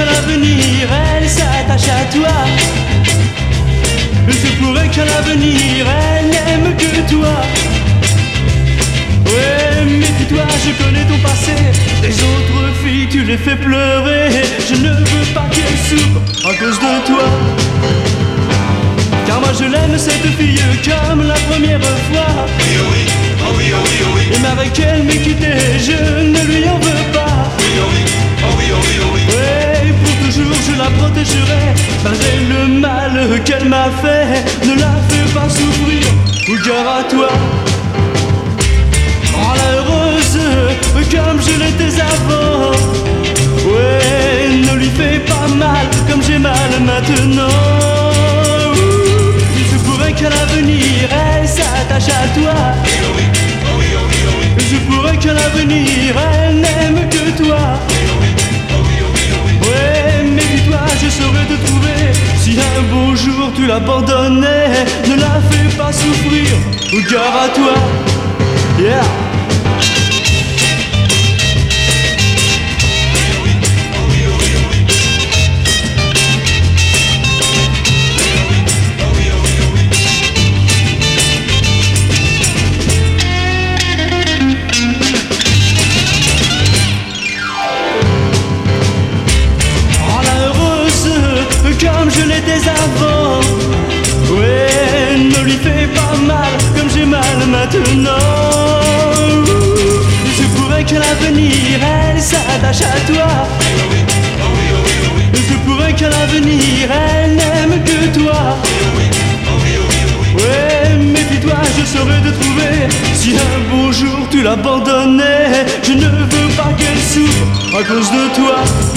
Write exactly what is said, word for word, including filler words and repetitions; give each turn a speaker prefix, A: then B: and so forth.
A: qu'à l'avenir elle s'attache à toi. Il se pourrait qu'à l'avenir elle n'aime que toi. Ouais, méfie-toi, je connais ton passé. Les autres filles, tu les fais pleurer. Je ne veux pas qu'elle souffre à cause de toi. Car moi je l'aime cette fille comme la première fois.
B: Oui, oh oui, oh oui, oh oui, oh oui.
A: Et mais avec elle m'est quitté, je ne lui en veux pas.
B: Oui, oh oui, oh oui, oh oui, oh oui.
A: Ouais, pour toujours je la protégerai. Malgré le mal qu'elle m'a fait, ne la fais pas souffrir, ou gare à toi. Rends-la heureuse comme je l'étais avant. Ouais, ne lui fais pas mal comme j'ai mal maintenant. Il se pourrait qu'à l'avenir elle s'attache à toi.
B: Oui, oh oui, oh oui, oh oui, oh oui.
A: Il se pourrait qu'à l'avenir elle n'aime que toi.
B: Oui, oh oui, oh oui, oh oui, oh oui.
A: Ouais, méfie-toi, je saurais te trouver. Si un beau jour tu l'abandonnais, ne la fais pas souffrir, ou gare à toi. Yeah. Comme je l'étais avant. Ouais, ne lui fais pas mal comme j'ai mal maintenant. Il se pourrait qu'à l'avenir elle s'attache à toi. Il se pourrait qu'à l'avenir elle n'aime que toi. Ouais, méfie-toi, je saurais te trouver. Si un beau jour tu l'abandonnais, je ne veux pas qu'elle souffre à cause de toi.